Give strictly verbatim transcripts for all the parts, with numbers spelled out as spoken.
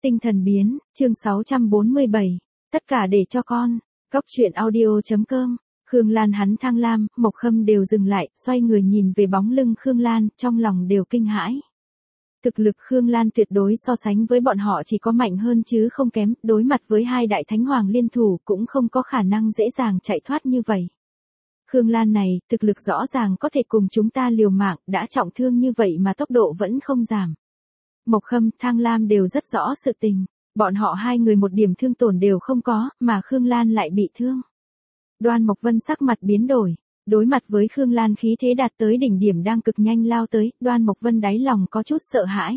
Tinh thần biến, chương sáu trăm bốn mươi bảy. Tất cả để cho con. Cóc truyện audio.com. Khương Lan hắn Thang Lam, Mộc Khâm đều dừng lại, xoay người nhìn về bóng lưng Khương Lan, trong lòng đều kinh hãi. Thực lực Khương Lan tuyệt đối so sánh với bọn họ chỉ có mạnh hơn chứ không kém, đối mặt với hai đại thánh hoàng liên thủ cũng không có khả năng dễ dàng chạy thoát như vậy. Khương Lan này, thực lực rõ ràng có thể cùng chúng ta liều mạng, đã trọng thương như vậy mà tốc độ vẫn không giảm. Mộc Khâm, Thang Lam đều rất rõ sự tình, bọn họ hai người một điểm thương tổn đều không có, mà Khương Lan lại bị thương. Đoan Mộc Vân sắc mặt biến đổi, đối mặt với Khương Lan khí thế đạt tới đỉnh điểm đang cực nhanh lao tới, Đoan Mộc Vân đáy lòng có chút sợ hãi.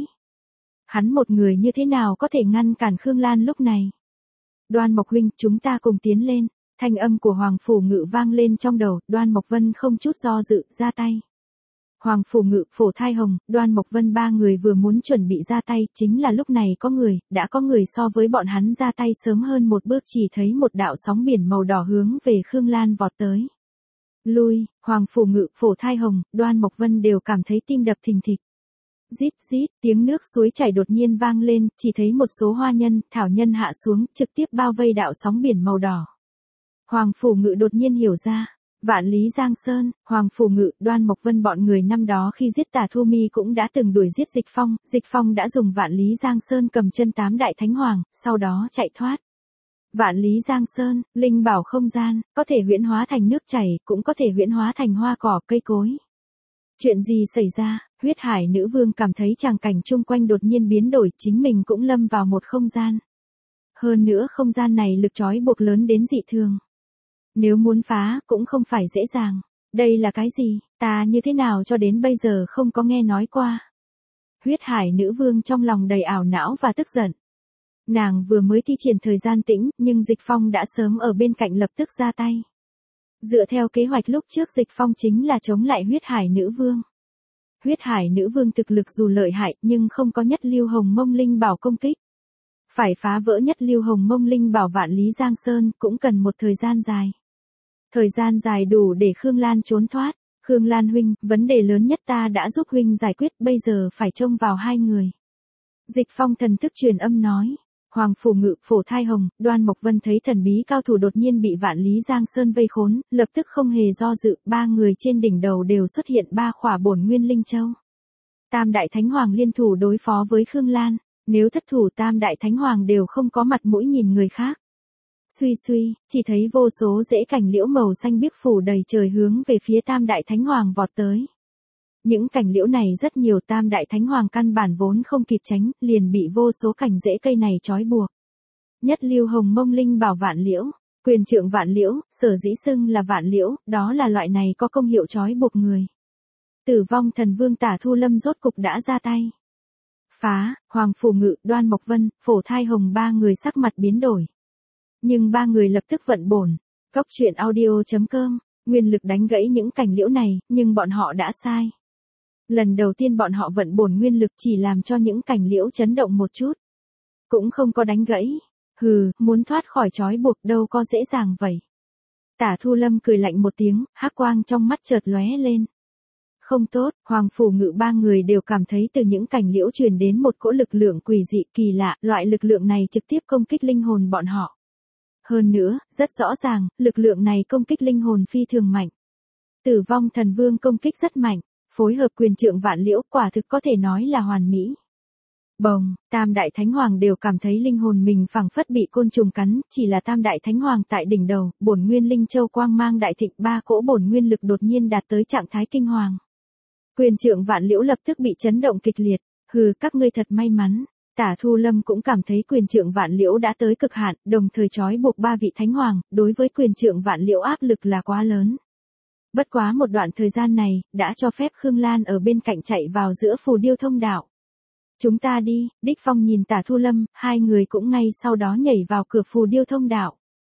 Hắn một người như thế nào có thể ngăn cản Khương Lan lúc này? Đoan Mộc huynh, chúng ta cùng tiến lên. Thanh âm của Hoàng Phủ Ngự vang lên trong đầu, Đoan Mộc Vân không chút do dự, ra tay. Hoàng Phủ Ngự, Phổ Thai Hồng, Đoan Mộc Vân ba người vừa muốn chuẩn bị ra tay, chính là lúc này có người, đã có người so với bọn hắn ra tay sớm hơn một bước, chỉ thấy một đạo sóng biển màu đỏ hướng về Khương Lan vọt tới. Lui, Hoàng Phủ Ngự, Phổ Thai Hồng, Đoan Mộc Vân đều cảm thấy tim đập thình thịch. Rít rít, tiếng nước suối chảy đột nhiên vang lên, chỉ thấy một số hoa nhân, thảo nhân hạ xuống, trực tiếp bao vây đạo sóng biển màu đỏ. Hoàng Phủ Ngự đột nhiên hiểu ra, Vạn Lý Giang Sơn, Hoàng Phủ Ngự, Đoan Mộc Vân bọn người năm đó khi giết Tả Thu Mi cũng đã từng đuổi giết Dịch Phong, Dịch Phong đã dùng Vạn Lý Giang Sơn cầm chân tám đại thánh hoàng, sau đó chạy thoát. Vạn Lý Giang Sơn, linh bảo không gian, có thể huyễn hóa thành nước chảy, cũng có thể huyễn hóa thành hoa cỏ, cây cối. Chuyện gì xảy ra? Huyết Hải Nữ Vương cảm thấy tràng cảnh chung quanh đột nhiên biến đổi, chính mình cũng lâm vào một không gian. Hơn nữa không gian này lực trói buộc lớn đến dị thường. Nếu muốn phá, cũng không phải dễ dàng. Đây là cái gì? Ta như thế nào cho đến bây giờ không có nghe nói qua. Huyết Hải Nữ Vương trong lòng đầy ảo não và tức giận. Nàng vừa mới thi triển thời gian tĩnh, nhưng Dịch Phong đã sớm ở bên cạnh lập tức ra tay. Dựa theo kế hoạch lúc trước Dịch Phong chính là chống lại Huyết Hải Nữ Vương. Huyết Hải Nữ Vương thực lực dù lợi hại nhưng không có Nhất Lưu Hồng Mông Linh Bảo công kích. Phải phá vỡ Nhất Lưu Hồng Mông Linh Bảo Vạn Lý Giang Sơn cũng cần một thời gian dài. Thời gian dài đủ để Khương Lan trốn thoát. Khương Lan huynh, vấn đề lớn nhất ta đã giúp huynh giải quyết, bây giờ phải trông vào hai người. Dịch Phong thần thức truyền âm nói. Hoàng Phủ Ngự, Phổ Thai Hồng, Đoan Mộc Vân thấy thần bí cao thủ đột nhiên bị Vạn Lý Giang Sơn vây khốn, lập tức không hề do dự, ba người trên đỉnh đầu đều xuất hiện ba khỏa bổn nguyên linh châu. Tam đại thánh hoàng liên thủ đối phó với Khương Lan, nếu thất thủ tam đại thánh hoàng đều không có mặt mũi nhìn người khác. Suy suy, chỉ thấy vô số rễ cảnh liễu màu xanh biếc phủ đầy trời hướng về phía tam đại thánh hoàng vọt tới. Những cảnh liễu này rất nhiều, tam đại thánh hoàng căn bản vốn không kịp tránh, liền bị vô số cảnh rễ cây này trói buộc. Nhất Lưu Hồng Mông Linh Bảo Vạn Liễu, quyền trượng Vạn Liễu, sở dĩ xưng là Vạn Liễu, đó là loại này có công hiệu trói buộc người. Tử Vong Thần Vương Tả Thu Lâm rốt cục đã ra tay. Phá, Hoàng Phủ Ngự, Đoan Mộc Vân, Phổ Thai Hồng ba người sắc mặt biến đổi. Nhưng ba người lập tức vận bổn. Cóc truyện audio.com, nguyên lực đánh gãy những cảnh liễu này, nhưng bọn họ đã sai. Lần đầu tiên bọn họ vận bổn nguyên lực chỉ làm cho những cảnh liễu chấn động một chút. Cũng không có đánh gãy. Hừ, muốn thoát khỏi trói buộc đâu có dễ dàng vậy. Tả Thu Lâm cười lạnh một tiếng, hắc quang trong mắt chợt lóe lên. Không tốt, Hoàng Phủ Ngự ba người đều cảm thấy từ những cảnh liễu truyền đến một cỗ lực lượng quỷ dị kỳ lạ, loại lực lượng này trực tiếp công kích linh hồn bọn họ. Hơn nữa, rất rõ ràng, lực lượng này công kích linh hồn phi thường mạnh. Tử Vong Thần Vương công kích rất mạnh, phối hợp quyền trượng Vạn Liễu quả thực có thể nói là hoàn mỹ. Bồng, tam đại thánh hoàng đều cảm thấy linh hồn mình phảng phất bị côn trùng cắn, chỉ là tam đại thánh hoàng tại đỉnh đầu, bổn nguyên linh châu quang mang đại thịnh, ba cỗ bổn nguyên lực đột nhiên đạt tới trạng thái kinh hoàng. Quyền trượng Vạn Liễu lập tức bị chấn động kịch liệt, hừ, các ngươi thật may mắn. Tả Thu Lâm cũng cảm thấy quyền trượng Vạn Liễu đã tới cực hạn, đồng thời trói buộc ba vị thánh hoàng, đối với quyền trượng Vạn Liễu áp lực là quá lớn. Bất quá một đoạn thời gian này, đã cho phép Khương Lan ở bên cạnh chạy vào giữa phù điêu thông đạo. Chúng ta đi, Đích Phong nhìn Tả Thu Lâm, hai người cũng ngay sau đó nhảy vào cửa phù điêu thông đạo.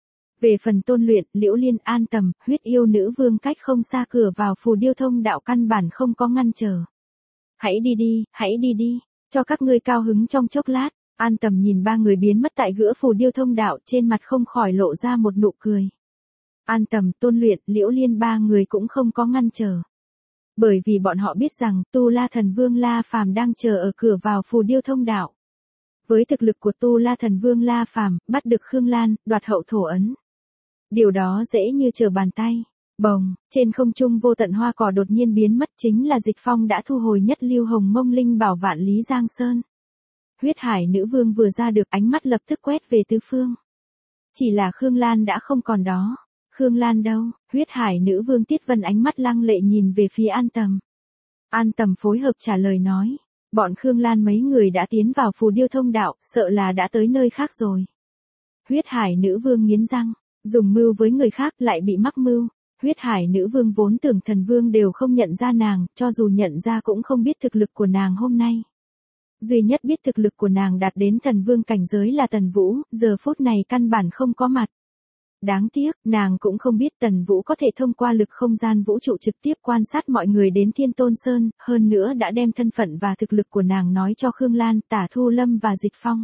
Về phần Tôn Luyện, Liễu Liên, An Tầm, Huyết Yêu Nữ Vương cách không xa cửa vào phù điêu thông đạo căn bản không có ngăn trở. Hãy đi đi, hãy đi đi. Cho các ngươi cao hứng trong chốc lát, An Tầm nhìn ba người biến mất tại giữa phù điêu thông đạo, trên mặt không khỏi lộ ra một nụ cười. An Tầm, Tôn Luyện, Liễu Liên ba người cũng không có ngăn trở. Bởi vì bọn họ biết rằng, Tu La Thần Vương La Phàm đang chờ ở cửa vào phù điêu thông đạo. Với thực lực của Tu La Thần Vương La Phàm, bắt được Khương Lan, đoạt hậu thổ ấn. Điều đó dễ như trở bàn tay. Bồng, trên không trung vô tận hoa cỏ đột nhiên biến mất, chính là Dịch Phong đã thu hồi nhất lưu hồng mông linh bảo vạn lý giang sơn. Huyết Hải Nữ Vương vừa ra được, ánh mắt lập tức quét về tứ phương. Chỉ là Khương Lan đã không còn đó. Khương Lan đâu? Huyết Hải Nữ Vương Tiết Vân ánh mắt lăng lệ nhìn về phía An Tầm. An Tầm phối hợp trả lời nói, bọn Khương Lan mấy người đã tiến vào Phù Điêu Thông đạo, sợ là đã tới nơi khác rồi. Huyết Hải Nữ Vương nghiến răng, dùng mưu với người khác lại bị mắc mưu. Huyết Hải Nữ Vương vốn tưởng Thần Vương đều không nhận ra nàng, cho dù nhận ra cũng không biết thực lực của nàng hôm nay. Duy nhất biết thực lực của nàng đạt đến Thần Vương cảnh giới là Tần Vũ, giờ phút này căn bản không có mặt. Đáng tiếc, nàng cũng không biết Tần Vũ có thể thông qua lực không gian vũ trụ trực tiếp quan sát mọi người đến Thiên Tôn Sơn, hơn nữa đã đem thân phận và thực lực của nàng nói cho Khương Lan, Tả Thu Lâm và Dịch Phong.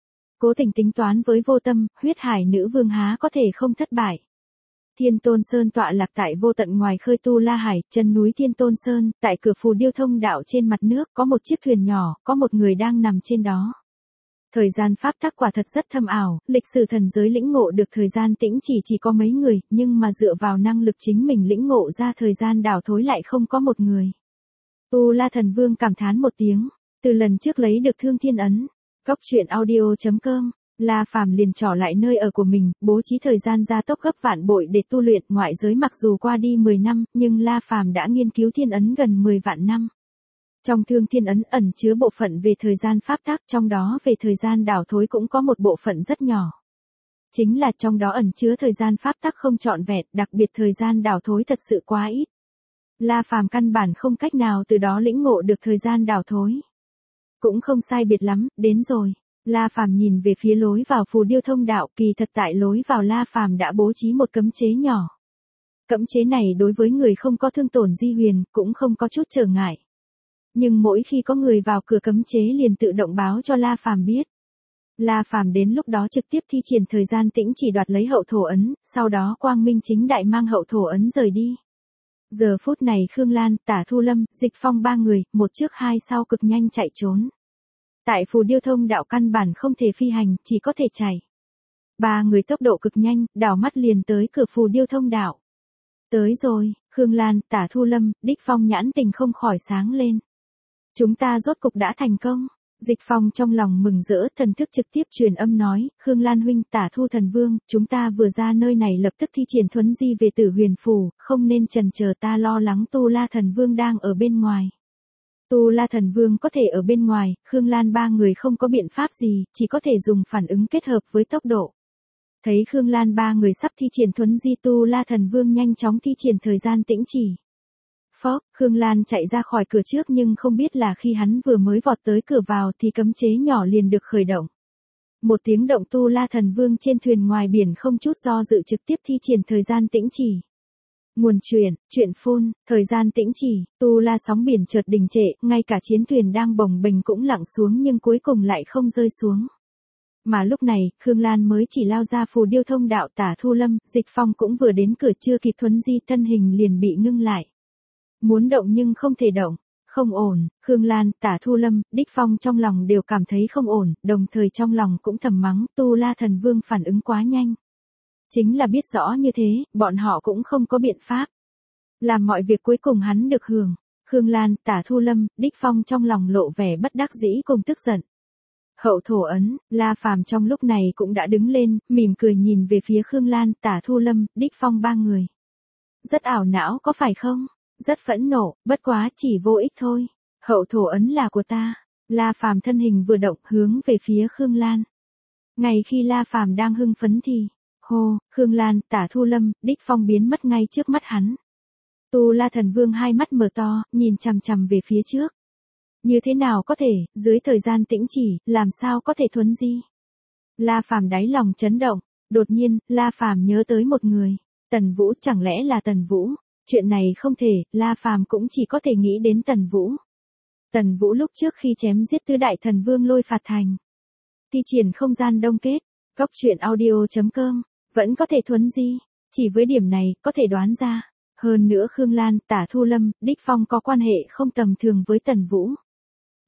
Cố tình tính toán với vô tâm, Huyết Hải Nữ Vương há có thể không thất bại. Thiên Tôn Sơn tọa lạc tại vô tận ngoài khơi Tu La Hải, chân núi Thiên Tôn Sơn, tại cửa Phù Điêu Thông đạo trên mặt nước, có một chiếc thuyền nhỏ, có một người đang nằm trên đó. Thời gian pháp tắc quả thật rất thâm ảo, lịch sử thần giới lĩnh ngộ được thời gian tĩnh chỉ chỉ có mấy người, nhưng mà dựa vào năng lực chính mình lĩnh ngộ ra thời gian đảo thối lại không có một người. Tu La Thần Vương cảm thán một tiếng, từ lần trước lấy được Thương Thiên Ấn. Góc truyện audio chấm com, La Phàm liền trỏ lại nơi ở của mình, bố trí thời gian gia tốc gấp vạn bội để tu luyện. Ngoại giới mặc dù qua đi mười năm, nhưng La Phàm đã nghiên cứu thiên ấn gần mười vạn năm. Trong Thương Thiên Ấn ẩn chứa bộ phận về thời gian pháp tắc, trong đó về thời gian đảo thối cũng có một bộ phận rất nhỏ. Chính là trong đó ẩn chứa thời gian pháp tắc không trọn vẹn, đặc biệt thời gian đảo thối thật sự quá ít. La Phàm căn bản không cách nào từ đó lĩnh ngộ được thời gian đảo thối. Cũng không sai biệt lắm, đến rồi. La Phàm nhìn về phía lối vào Phù Điêu Thông đạo, kỳ thật tại lối vào La Phàm đã bố trí một cấm chế nhỏ. Cấm chế này đối với người không có thương tổn di huyền, cũng không có chút trở ngại. Nhưng mỗi khi có người vào cửa cấm chế liền tự động báo cho La Phàm biết. La Phàm đến lúc đó trực tiếp thi triển thời gian tĩnh chỉ đoạt lấy hậu thổ ấn, sau đó quang minh chính đại mang hậu thổ ấn rời đi. Giờ phút này Khương Lan, Tả Thu Lâm, Dịch Phong ba người, một trước hai sau cực nhanh chạy trốn. Tại Phù Điêu Thông đạo căn bản không thể phi hành, chỉ có thể chạy. Ba người tốc độ cực nhanh, đảo mắt liền tới cửa Phù Điêu Thông đạo. Tới rồi, Khương Lan, Tả Thu Lâm, Đích Phong nhãn tình không khỏi sáng lên. Chúng ta rốt cục đã thành công. Dịch Phong trong lòng mừng rỡ, thần thức trực tiếp truyền âm nói, Khương Lan huynh, Tả Thu Thần Vương, chúng ta vừa ra nơi này lập tức thi triển thuấn di về Tử Huyền Phủ, không nên chần chờ, ta lo lắng Tu La Thần Vương đang ở bên ngoài. Tu La Thần Vương có thể ở bên ngoài, Khương Lan ba người không có biện pháp gì, chỉ có thể dùng phản ứng kết hợp với tốc độ. Thấy Khương Lan ba người sắp thi triển thuấn di, Tu La Thần Vương nhanh chóng thi triển thời gian tĩnh chỉ. Phó, Khương Lan chạy ra khỏi cửa trước nhưng không biết là khi hắn vừa mới vọt tới cửa vào thì cấm chế nhỏ liền được khởi động. Một tiếng động, Tu La Thần Vương trên thuyền ngoài biển không chút do dự trực tiếp thi triển thời gian tĩnh chỉ. Nguồn truyện, truyện phun, thời gian tĩnh chỉ, Tu La sóng biển chợt đình trệ, ngay cả chiến thuyền đang bồng bềnh cũng lặng xuống nhưng cuối cùng lại không rơi xuống. Mà lúc này, Khương Lan mới chỉ lao ra Phù Điêu Thông đạo, Tả Thu Lâm, Dịch Phong cũng vừa đến cửa chưa kịp thuấn di, thân hình liền bị ngưng lại. Muốn động nhưng không thể động, không ổn, Khương Lan, Tả Thu Lâm, Đích Phong trong lòng đều cảm thấy không ổn, đồng thời trong lòng cũng thầm mắng, Tu La Thần Vương phản ứng quá nhanh. Chính là biết rõ như thế, bọn họ cũng không có biện pháp. Làm mọi việc cuối cùng hắn được hưởng. Khương Lan, Tả Thu Lâm, Đích Phong trong lòng lộ vẻ bất đắc dĩ cùng tức giận. Hậu thổ ấn, La Phàm trong lúc này cũng đã đứng lên, mỉm cười nhìn về phía Khương Lan, Tả Thu Lâm, Đích Phong ba người. Rất ảo não có phải không? Rất phẫn nộ, bất quá chỉ vô ích thôi. Hậu thổ ấn là của ta. La Phàm thân hình vừa động hướng về phía Khương Lan. Ngay khi La Phàm đang hưng phấn thì, hô, Khương Lan, Tả Thu Lâm, Đích Phong biến mất ngay trước mắt hắn. Tu La Thần Vương hai mắt mở to, nhìn chằm chằm về phía trước. Như thế nào có thể, dưới thời gian tĩnh chỉ, làm sao có thể thuấn di? La Phàm đáy lòng chấn động, đột nhiên, La Phàm nhớ tới một người. Tần Vũ, chẳng lẽ là Tần Vũ? Chuyện này không thể, La Phàm cũng chỉ có thể nghĩ đến Tần Vũ. Tần Vũ lúc trước khi chém giết tứ đại thần vương Lôi Phạt Thành, thi triển không gian đông kết, góc truyện audio chấm com, vẫn có thể thuấn di, chỉ với điểm này, có thể đoán ra. Hơn nữa Khương Lan, Tả Thu Lâm, Đích Phong có quan hệ không tầm thường với Tần Vũ.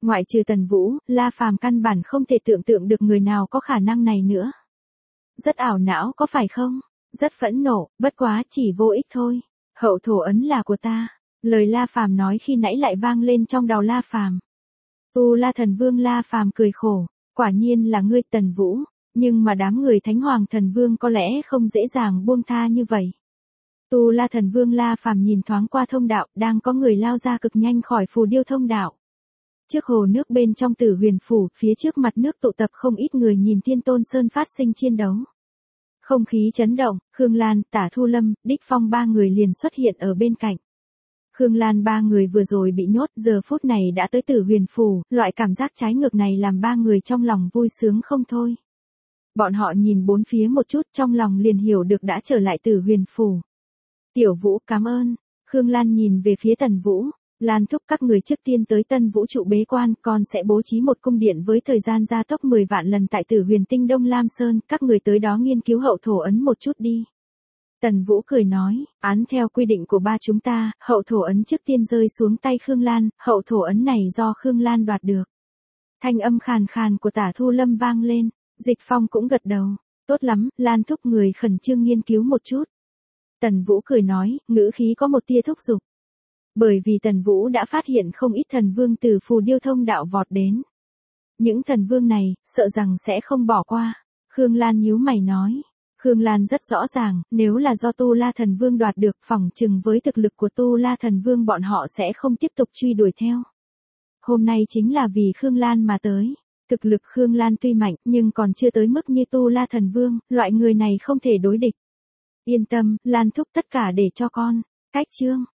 Ngoại trừ Tần Vũ, La Phàm căn bản không thể tưởng tượng được người nào có khả năng này nữa. Rất ảo não có phải không? Rất phẫn nộ, bất quá chỉ vô ích thôi. Hậu thổ ấn là của ta. Lời La Phàm nói khi nãy lại vang lên trong đầu La Phàm. Tu La Thần Vương La Phàm cười khổ, quả nhiên là ngươi Tần Vũ, nhưng mà đám người Thánh Hoàng Thần Vương có lẽ không dễ dàng buông tha như vậy. Tu La Thần Vương La Phàm nhìn thoáng qua thông đạo, đang có người lao ra cực nhanh khỏi phù điêu thông đạo. Trước hồ nước bên trong Tử Huyền phủ, phía trước mặt nước tụ tập không ít người nhìn Thiên Tôn Sơn phát sinh chiến đấu. Không khí chấn động, Khương Lan, Tả Thu Lâm, Đích Phong ba người liền xuất hiện ở bên cạnh. Khương Lan ba người vừa rồi bị nhốt, giờ phút này đã tới Tử Huyền phủ, loại cảm giác trái ngược này làm ba người trong lòng vui sướng không thôi. Bọn họ nhìn bốn phía một chút, trong lòng liền hiểu được đã trở lại Tử Huyền phủ. Tiểu Vũ cảm ơn. Khương Lan nhìn về phía Tần Vũ. Lan thúc các người trước tiên tới Tân Vũ trụ bế quan, con sẽ bố trí một cung điện với thời gian gia tốc mười vạn lần tại Tử Huyền tinh Đông Lam Sơn, các người tới đó nghiên cứu hậu thổ ấn một chút đi. Tần Vũ cười nói, án theo quy định của ba chúng ta, hậu thổ ấn trước tiên rơi xuống tay Khương Lan, hậu thổ ấn này do Khương Lan đoạt được. Thanh âm khàn khàn của Tả Thu Lâm vang lên, Dịch Phong cũng gật đầu, tốt lắm, Lan thúc người khẩn trương nghiên cứu một chút. Tần Vũ cười nói, ngữ khí có một tia thúc giục. Bởi vì Tần Vũ đã phát hiện không ít thần vương từ phù điêu thông đạo vọt đến. Những thần vương này, sợ rằng sẽ không bỏ qua. Khương Lan nhíu mày nói. Khương Lan rất rõ ràng, nếu là do Tu La Thần Vương đoạt được, phỏng chừng với thực lực của Tu La Thần Vương bọn họ sẽ không tiếp tục truy đuổi theo. Hôm nay chính là vì Khương Lan mà tới. Thực lực Khương Lan tuy mạnh, nhưng còn chưa tới mức như Tu La Thần Vương, loại người này không thể đối địch. Yên tâm, Lan thúc tất cả để cho con. Cách chương